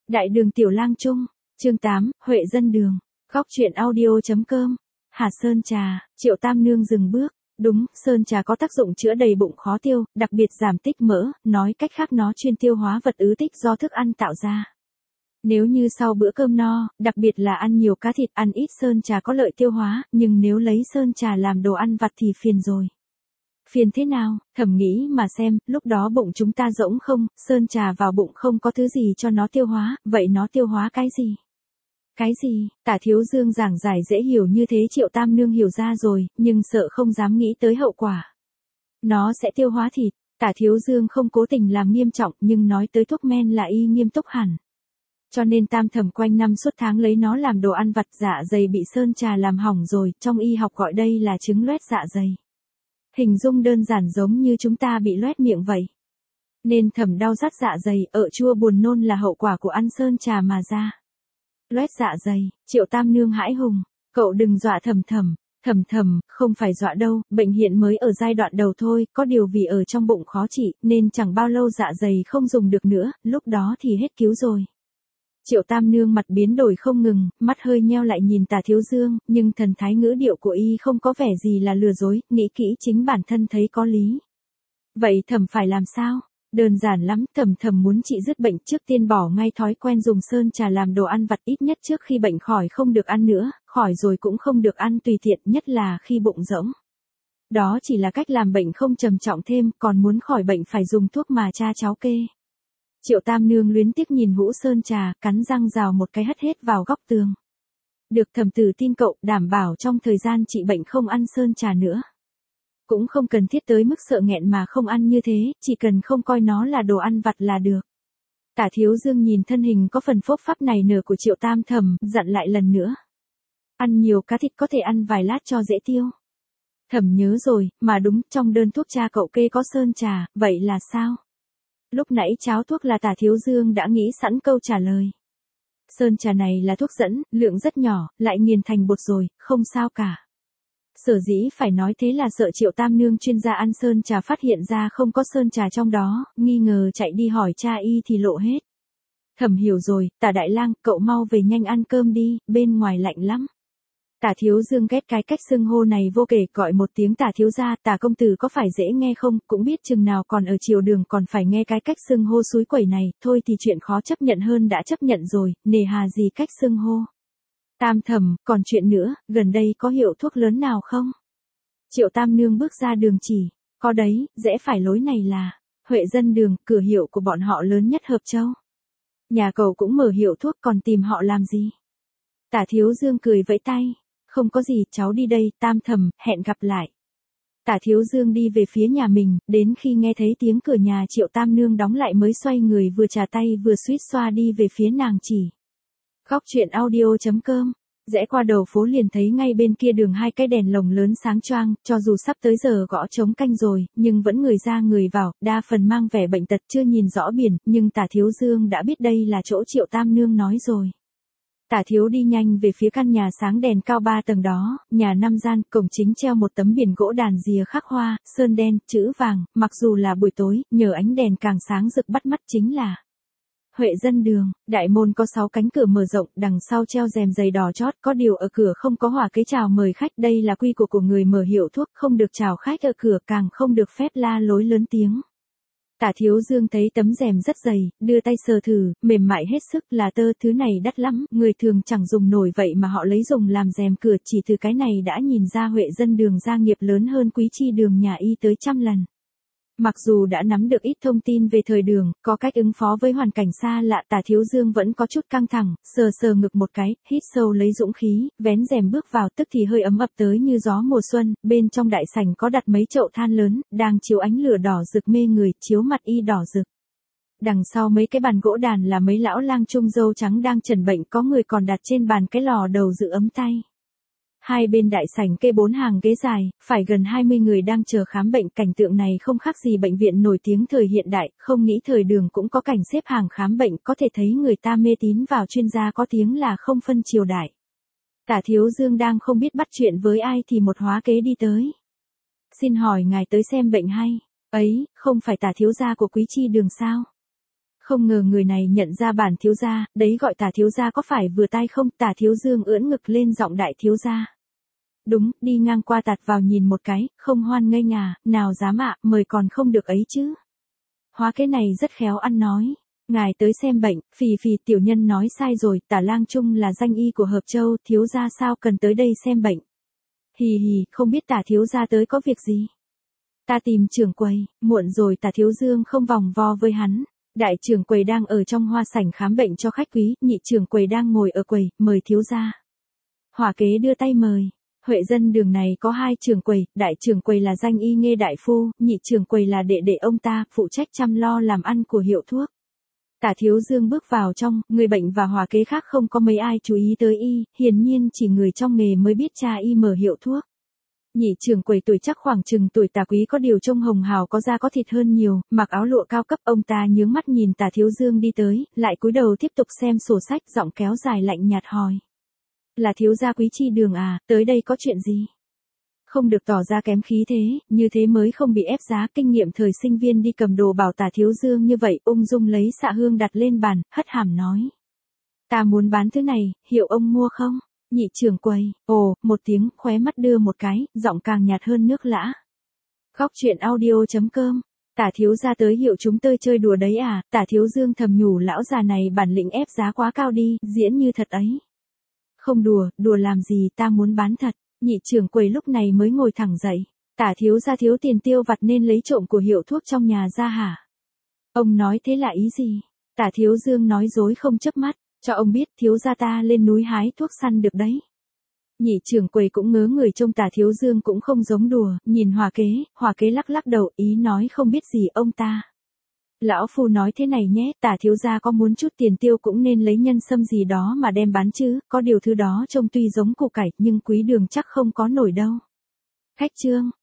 Đại đường Tiểu Lang Trung, chương 8, Huệ Dân Đường, góc truyện audio.com, Hà Sơn trà, Triệu Tam Nương dừng bước, đúng, sơn trà có tác dụng chữa đầy bụng khó tiêu, đặc biệt giảm tích mỡ, nói cách khác nó chuyên tiêu hóa vật ứ tích do thức ăn tạo ra. Nếu như sau bữa cơm no, đặc biệt là ăn nhiều cá thịt, ăn ít sơn trà có lợi tiêu hóa, nhưng nếu lấy sơn trà làm đồ ăn vặt thì phiền rồi. Phiền thế nào, thầm nghĩ mà xem, lúc đó bụng chúng ta rỗng không, sơn trà vào bụng không có thứ gì cho nó tiêu hóa, vậy nó tiêu hóa cái gì? Cái gì? Tả Thiếu Dương giảng giải dễ hiểu như thế Triệu Tam Nương hiểu ra rồi, nhưng sợ không dám nghĩ tới hậu quả. Nó sẽ tiêu hóa thịt, Tả Thiếu Dương không cố tình làm nghiêm trọng nhưng nói tới thuốc men là y nghiêm túc hẳn. Cho nên Tam Thẩm quanh năm suốt tháng lấy nó làm đồ ăn vặt, dạ dày bị sơn trà làm hỏng rồi, trong y học gọi đây là chứng loét dạ dày. Hình dung đơn giản giống như chúng ta bị loét miệng vậy. Nên Thẩm đau rát dạ dày, chua buồn nôn là hậu quả của ăn sơn trà mà ra. Loét dạ dày, Triệu Tam Nương hãi hùng, cậu đừng dọa Thẩm, không phải dọa đâu, bệnh hiện mới ở giai đoạn đầu thôi, có điều vì ở trong bụng khó trị, nên chẳng bao lâu dạ dày không dùng được nữa, lúc đó thì hết cứu rồi. Triệu Tam Nương mặt biến đổi không ngừng, mắt hơi nheo lại nhìn Tả Thiếu Dương, nhưng thần thái ngữ điệu của y không có vẻ gì là lừa dối, nghĩ kỹ chính bản thân thấy có lý. Vậy Thẩm phải làm sao? Đơn giản lắm, Thẩm muốn trị dứt bệnh trước tiên bỏ ngay thói quen dùng sơn trà làm đồ ăn vặt ít nhất trước khi bệnh khỏi không được ăn nữa, khỏi rồi cũng không được ăn tùy tiện, nhất là khi bụng rỗng. Đó chỉ là cách làm bệnh không trầm trọng thêm, còn muốn khỏi bệnh phải dùng thuốc mà cha cháu kê. Triệu Tam Nương luyến tiếc nhìn hũ sơn trà, cắn răng rào một cái hất hết vào góc tường. Được Thẩm tử tin cậu, đảm bảo trong thời gian trị bệnh không ăn sơn trà nữa. Cũng không cần thiết tới mức sợ nghẹn mà không ăn như thế, chỉ cần không coi nó là đồ ăn vặt là được. Tả Thiếu Dương nhìn thân hình có phần phốp phắp này nở của Triệu Tam Thẩm, dặn lại lần nữa. Ăn nhiều cá thịt có thể ăn vài lát cho dễ tiêu. Thẩm nhớ rồi, mà đúng, trong đơn thuốc cha cậu kê có sơn trà, vậy là sao? Lúc nãy cháo thuốc là Tả Thiếu Dương đã nghĩ sẵn câu trả lời. Sơn trà này là thuốc dẫn, lượng rất nhỏ, lại nghiền thành bột rồi, không sao cả. Sở dĩ phải nói thế là sợ Triệu Tam Nương chuyên gia ăn sơn trà phát hiện ra không có sơn trà trong đó, nghi ngờ chạy đi hỏi cha y thì lộ hết. Thẩm hiểu rồi, Tả Đại Lang, cậu mau về nhanh ăn cơm đi, bên ngoài lạnh lắm. Tả Thiếu Dương ghét cái cách xưng hô này vô kể, gọi một tiếng Tả thiếu gia, Tả công tử có phải dễ nghe không, cũng biết chừng nào còn ở triều đường còn phải nghe cái cách xưng hô xúi quẩy này, thôi thì chuyện khó chấp nhận hơn đã chấp nhận rồi, nề hà gì cách xưng hô. Tam Thẩm, còn chuyện nữa, gần đây có hiệu thuốc lớn nào không? Triệu Tam Nương bước ra đường chỉ, có đấy, rẽ phải lối này là Huệ Dân Đường, cửa hiệu của bọn họ lớn nhất Hợp Châu. Nhà cậu cũng mở hiệu thuốc còn tìm họ làm gì? Tả Thiếu Dương cười vẫy tay, không có gì, cháu đi đây, Tam Thẩm, hẹn gặp lại. Tả Thiếu Dương đi về phía nhà mình, đến khi nghe thấy tiếng cửa nhà Triệu Tam Nương đóng lại mới xoay người vừa trà tay vừa suýt xoa đi về phía nàng chỉ. Góc truyện audio.com, rẽ qua đầu phố liền thấy ngay bên kia đường hai cái đèn lồng lớn sáng choang, cho dù sắp tới giờ gõ trống canh rồi, nhưng vẫn người ra người vào, đa phần mang vẻ bệnh tật chưa nhìn rõ biển, nhưng Tả Thiếu Dương đã biết đây là chỗ Triệu Tam Nương nói rồi. Tả Thiếu đi nhanh về phía căn nhà sáng đèn cao 3 tầng đó, nhà 5 gian, cổng chính treo một tấm biển gỗ đàn dìa khắc hoa, sơn đen, chữ vàng, mặc dù là buổi tối, nhờ ánh đèn càng sáng rực bắt mắt chính là Huệ Dân Đường. Đại môn có 6 cánh cửa mở rộng, đằng sau treo rèm dày đỏ chót, có điều ở cửa không có hỏa kế chào mời khách, đây là quy củ của người mở hiệu thuốc, không được chào khách ở cửa, càng không được phép la lối lớn tiếng. Tả Thiếu Dương thấy tấm rèm rất dày, đưa tay sờ thử, mềm mại hết sức, là tơ, thứ này đắt lắm, người thường chẳng dùng nổi vậy mà họ lấy dùng làm rèm cửa, chỉ từ cái này đã nhìn ra Huệ Dân Đường gia nghiệp lớn hơn Quý Chi Đường nhà y tới trăm lần. Mặc dù đã nắm được ít thông tin về thời đường, có cách ứng phó với hoàn cảnh xa lạ, Tả Thiếu Dương vẫn có chút căng thẳng, sờ ngực một cái, hít sâu lấy dũng khí, vén rèm bước vào, tức thì hơi ấm ập tới như gió mùa xuân, bên trong đại sảnh có đặt mấy chậu than lớn, đang chiếu ánh lửa đỏ rực mê người, chiếu mặt y đỏ rực. Đằng sau mấy cái bàn gỗ đàn là mấy lão lang trung râu trắng đang chẩn bệnh, có người còn đặt trên bàn cái lò đầu giữ ấm tay. Hai bên đại sảnh kê 4 hàng ghế dài, phải gần 20 người đang chờ khám bệnh, cảnh tượng này không khác gì bệnh viện nổi tiếng thời hiện đại, không nghĩ thời đường cũng có cảnh xếp hàng khám bệnh, có thể thấy người ta mê tín vào chuyên gia có tiếng là không phân triều đại. Tả Thiếu Dương đang không biết bắt chuyện với ai thì một hóa kế đi tới. Xin hỏi ngài tới xem bệnh hay? Ấy, không phải Tả thiếu gia của Quý Chi Đường sao? Không ngờ người này nhận ra bản thiếu gia, đấy gọi Tả thiếu gia có phải vừa tai không? Tả Thiếu Dương ưỡn ngực lên giọng đại thiếu gia. Đúng, đi ngang qua tạt vào nhìn một cái, không hoan nghênh à, nào dám ạ, mời còn không được ấy chứ. Hóa cái này rất khéo ăn nói. Ngài tới xem bệnh, phì phì tiểu nhân nói sai rồi, Tả Lang Trung là danh y của Hợp Châu, thiếu gia sao cần tới đây xem bệnh. Hì hì, không biết Tả thiếu gia tới có việc gì. Ta tìm trưởng quầy, muộn rồi. Tả Thiếu Dương không vòng vo với hắn. Đại trưởng quầy đang ở trong hoa sảnh khám bệnh cho khách quý, nhị trưởng quầy đang ngồi ở quầy, mời thiếu gia. Hỏa kế đưa tay mời. Huệ Dân Đường này có 2 trưởng quầy, đại trưởng quầy là danh y Nghê đại phu, nhị trưởng quầy là đệ đệ ông ta, phụ trách chăm lo làm ăn của hiệu thuốc. Tả Thiếu Dương bước vào trong, người bệnh và hỏa kế khác không có mấy ai chú ý tới y, hiển nhiên chỉ người trong nghề mới biết cha y mở hiệu thuốc. Nhị trưởng quầy tuổi chắc khoảng chừng tuổi Tả Quý có điều trông hồng hào có da có thịt hơn nhiều, mặc áo lụa cao cấp, ông ta nhướng mắt nhìn Tả Thiếu Dương đi tới, lại cúi đầu tiếp tục xem sổ sách, giọng kéo dài lạnh nhạt hỏi. Là thiếu gia Quý Chi Đường à, tới đây có chuyện gì? Không được tỏ ra kém khí thế, như thế mới không bị ép giá. Kinh nghiệm thời sinh viên đi cầm đồ bảo Tả Thiếu Dương như vậy, ung dung lấy xạ hương đặt lên bàn, hất hàm nói. Ta muốn bán thứ này, hiệu ông mua không? Nhị trưởng quầy, ồ, một tiếng, khóe mắt đưa một cái, giọng càng nhạt hơn nước lã. Góc truyện audio.com. Tả thiếu gia tới hiệu chúng tôi chơi đùa đấy à? Tả Thiếu Dương thầm nhủ lão già này bản lĩnh ép giá quá cao đi, diễn như thật ấy. Không đùa, đùa làm gì, ta muốn bán thật. Nhị trưởng quầy lúc này mới ngồi thẳng dậy. Tả thiếu gia thiếu tiền tiêu vặt nên lấy trộm của hiệu thuốc trong nhà ra hả? Ông nói thế là ý gì? Tả Thiếu Dương nói dối không chớp mắt, cho ông biết thiếu gia ta lên núi hái thuốc săn được đấy. Nhị trưởng quầy cũng ngớ người trông Tả Thiếu Dương cũng không giống đùa, nhìn Hòa kế lắc lắc đầu, ý nói không biết gì ông ta. Lão phu nói thế này nhé, Tả thiếu gia có muốn chút tiền tiêu cũng nên lấy nhân sâm gì đó mà đem bán chứ, có điều thứ đó trông tuy giống củ cải nhưng Quý Đường chắc không có nổi đâu. Khách trương,